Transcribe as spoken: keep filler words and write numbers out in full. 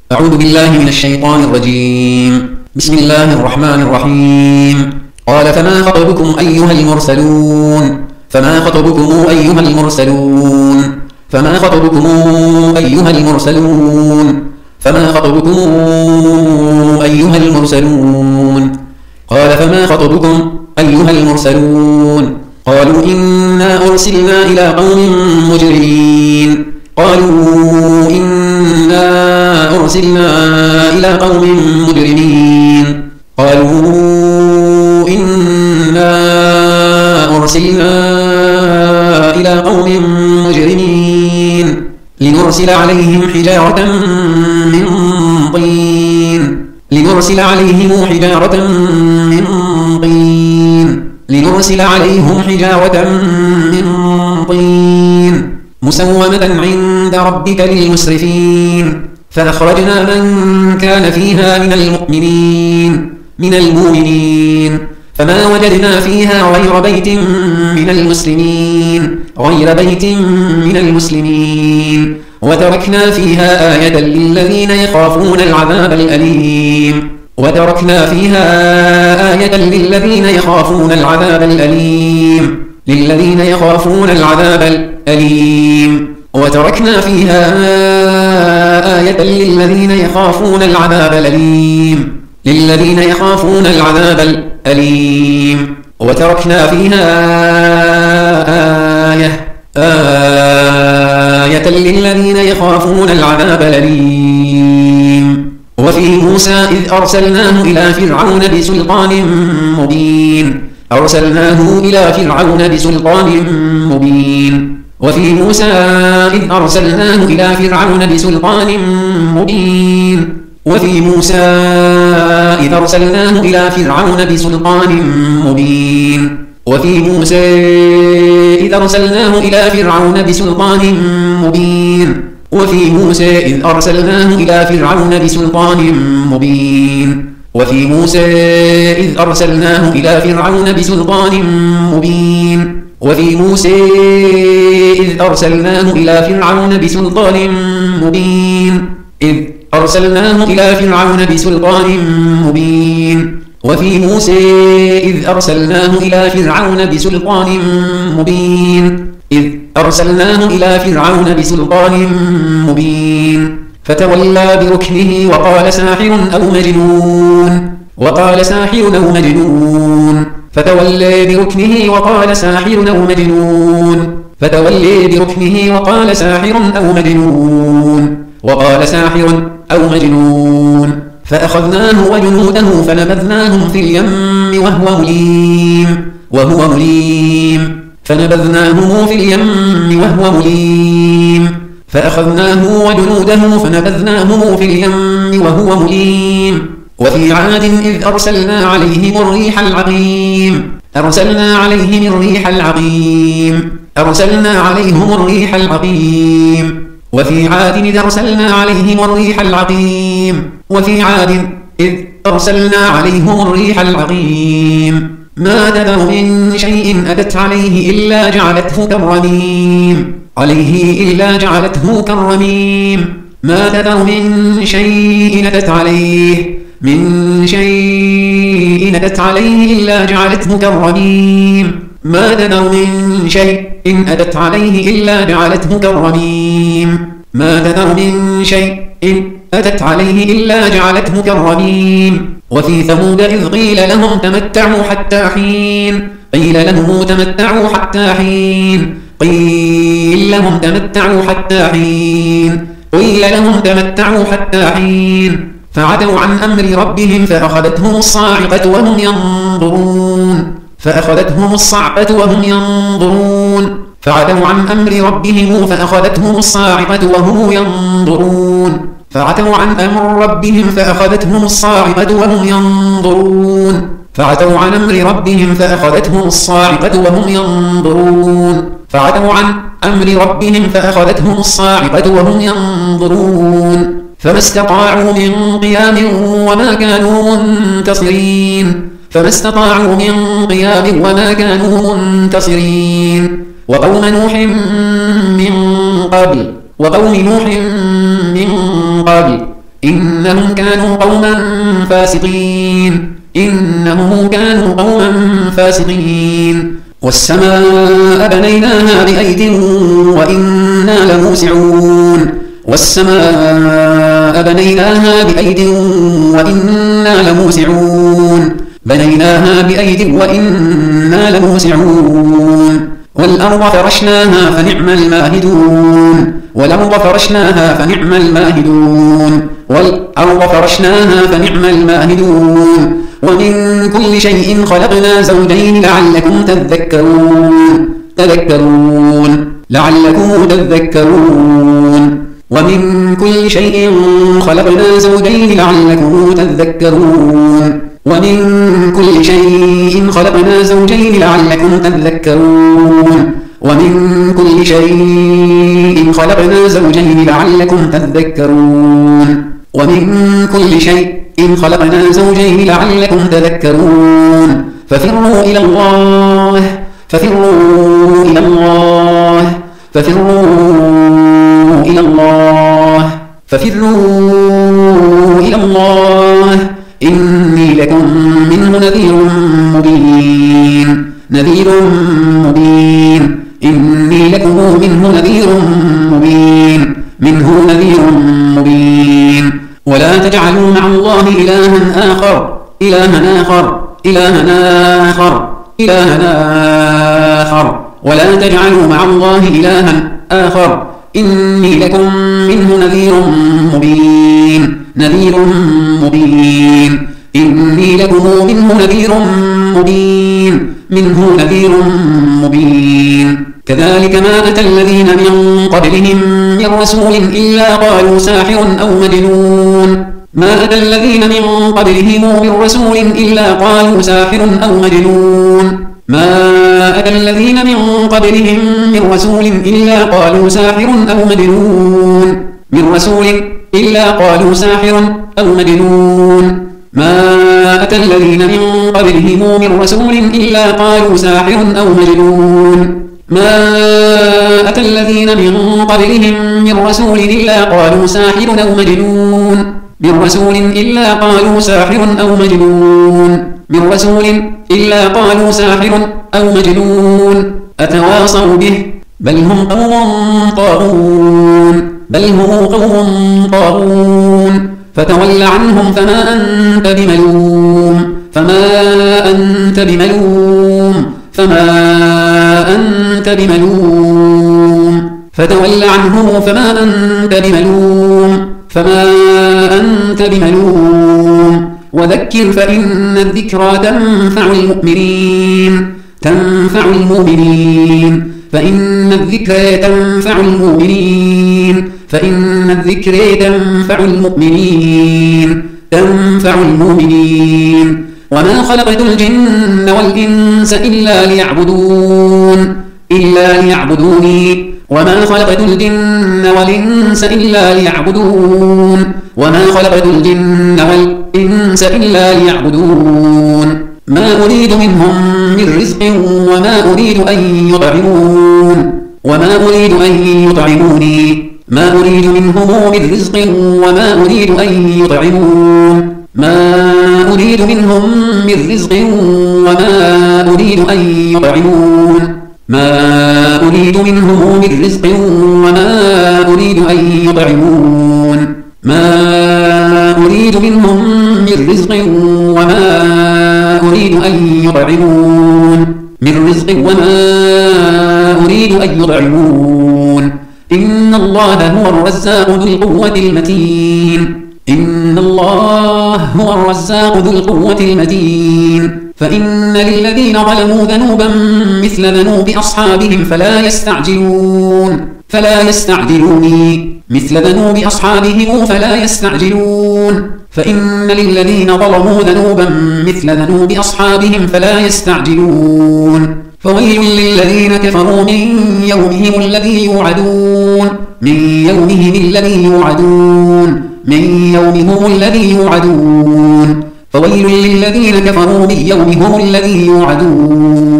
أعوذ بالله من الشيطان الرجيم. بسم الله الرحمن الرحيم. قال فما خطبكم أيها المرسلون فما خطبكم أيها المرسلون فما خطبكم أيها المرسلون فما خطبكم أيها المرسلون قال فما خطبكم أيها المرسلون قالوا إنا أرسلنا إلى قوم مجرمين قالوا إنا أرسلنا إلى قوم مجرمين قالوا إنا أرسلنا إلى قوم مجرمين لنرسل عليهم حجارة من طين لنرسل عليهم حجارة من طين لنرسل عليهم حجارة من طين مسومة عند ربك للمسرفين فأخرجنا من كان فيها من المؤمنين من المؤمنين فما وجدنا فيها غير بيت من المسلمين غير بيت من المسلمين وتركنا فيها آية للذين يخافون العذاب الأليم وتركنا فيها آية للذين يخافون العذاب الأليم للذين يخافون العذاب الأليم وتركنا فيها آية للذين يخافون العذاب الأليم للذين يخافون العذاب الأليم وتركنا فيها آية آية للذين يخافون العذاب الأليم وفي موسى إذ أرسلناه إلى فرعون بسلطان مبين أرسلناه إلى فرعون بسلطان مبين وفي موسى إذ أرسلناه إلى فرعون بسلطان مبين وفي موسى إذ أرسلناه إلى فرعون بسلطان مبين وفي موسى إذ أرسلناه إلى فرعون بسلطان مبين وفي موسى إذ أرسلناه إلى فرعون بسلطان مبين وفي موسى إذ أرسلناه إلى فرعون بسلطان مبين وفي موسى إذ أرسلناه إلى فرعون بسلطان مبين إذ أرسلناه إلى فرعون بسلطان مبين وفي موسى إذ أرسلناه إلى فرعون بسلطان مبين إذ أرسلناه إلى فرعون بسلطان مبين فتولى بركنه وقال ساحر أو مجنون وقال ساحر أو مجنون فتولى بركنه وقال ساحر أو مجنون فتولى بركنه وقال ساحر أو مجنون وقال ساحر أو مجنون فأخذناه وجنوده فنبذناهم في اليم وهو مليم وهو مليم فنبذناهم في اليم وهو مليم فأخذناه وجنوده فنبذناهم في اليم وهو مليم وفي عاد إذ أرسلنا عليهم الريح العقيم أرسلنا عليهم الريح العقيم أرسلنا عليهم الريح العقيم وفي عاد إذ أرسلنا عليهم الريح العقيم وفي عاد إذ أرسلنا عليهم الريح العقيم ما تذر من شيء أتت عليه إلا جعلته كالرميم عليه إلا جعلته كالرميم ما تذر من شيء أتت عليه من شيء أتت عليه إلا جعلته كالرميم ما تذر من شيء أتت عليه إلا جعلته كالرميم ما تذر من شيء أتت عليه إلا جعلته كالرميم وفي ثمود إذ قيل لهم تمتعوا حتى حين قيل لهم تمتعوا حتى حين قيل لهم تمتعوا حتى حين قيل لهم تمتعوا حتى حين فعتوا عن أمر ربهم فأخذتهم الصاعقة وهم ينظرون فأخذتهم الصاعقة وهم ينظرون فعتوا عن أمر ربهم فأخذتهم الصاعقة وهم ينظرون فعتوا عن أمر ربهم فأخذتهم الصاعقة وهم ينظرون فعتوا عن أمر ربهم فأخذتهم الصاعقة وهم ينظرون فعتوا عن أمر ربهم فأخذتهم الصاعقة وهم ينظرون فما استطاعوا من قيام وما كانوا منتصرين فما استطاعوا من قيام وما كانوا منتصرين وقوم نوح من قبل وقوم نوح من قبل إنهم كانوا قوما فاسقين إنهم كانوا قوما فاسقين والسماء بنيناها بأيد وإنا لموسعون والسماء بنيناها بأيد وإنا لموسعون بنيناها بأيد وإنا لموسعون والأرض فرشناها فنعم الماهدون والأرض فرشناها فنعم الماهدون والأرض فرشناها فنعم الماهدون ومن كل شيء خلقنا زوجين لعلكم تذكرون تذكرون لعلكم تذكرون ومن كل شيء خلقنا زوجين لعلكم تذكرون ومن كل شيء خلقنا زوجين لعلكم تذكرون ومن كل شيء خلقنا زوجين لعلكم تذكرون ومن كل شيء خلقنا زوجين لعلكم تذكرون ففروا إلى الله ففروا إلى الله ففروا إلى الله ففروا إلى الله إني لكم منه نذير مبين نذير مبين إني لكم منه نذير مبين منه نذير مبين ولا تجعلوا مع الله إلها آخر إلها آخر إلها آخر إلها آخر ولا تجعلوا مع الله إلها آخر إني لكم منه نذير مبين نذير مبين إني لكم منه نذير مبين منه نذير مبين كذلك ما أتى الذين من قبلهم من رسول إلا قالوا ساحر أو مجنون ما أتى الذين من قبلهم من رسول إلا قالوا ساحر أو مجنون ما أتى الذين من قبلهم من رسول إلا قالوا ساحر أو مجنون من رسول إلا قالوا ساحر أو مجنون ما أتى الذين من قبلهم من رسول إلا قالوا ساحر أو مجنون ما أتى الذين من قبلهم من رسول إلا قالوا ساحر أو مجنون من رسول إلا قالوا ساحر أو مجنون من رسول إلا قالوا ساحر أو مجنون أتواصوا به بل هم قوم طاغون بل هم قوم طاغون فتول عنهم فما أنت بملوم فما أنت بملوم فما أنت بملوم فتول عنهم فما أنت بملوم فما أنت بملوم وذكر فإن الذكرى تنفع المؤمنين تنفع المؤمنين فإن الذكرى تنفع المؤمنين فإن الذكرى تنفع المؤمنين تنفع المؤمنين وما خلقت الجن والإنس إلا ليعبدون إلا ليعبدوني وما خلقت الجن والإنس إلا ليعبدون وما خلقت الجن والإنس إلا ليعبدون ما أريد منهم من رزق وما أريد أن يطعمون وما أريد أن يطعموني ما أريد منهم من رزق وما أريد أن يطعمون ما أريد منهم من رزق وما أريد أن يطعمون ما أريد منهم من رزق وما أريد أن يطعمون ما أريد منهم من رزق وما أريد أن يطعمون من رزق وما أريد أن يطعمون إن الله هو الرزاق ذو القوة المتين إن الله هو الرزاق ذو القوة المتين فإن للذين ظلموا ذنوبا مثل ذنوب أصحابهم فلا يستعجلون فلا يستعجلوني مثل ذنوب أصحابهم فلا يستعجلون فإن للذين ظلموا ذنوبا مثل ذنوب أصحابهم فلا يستعجلون فويل للذين كفروا من يومهم الذي يوعدون من يومهم الذي يوعدون من يومهم الذي يوعدون فويل للذين كفروا من يومهم الذي يوعدون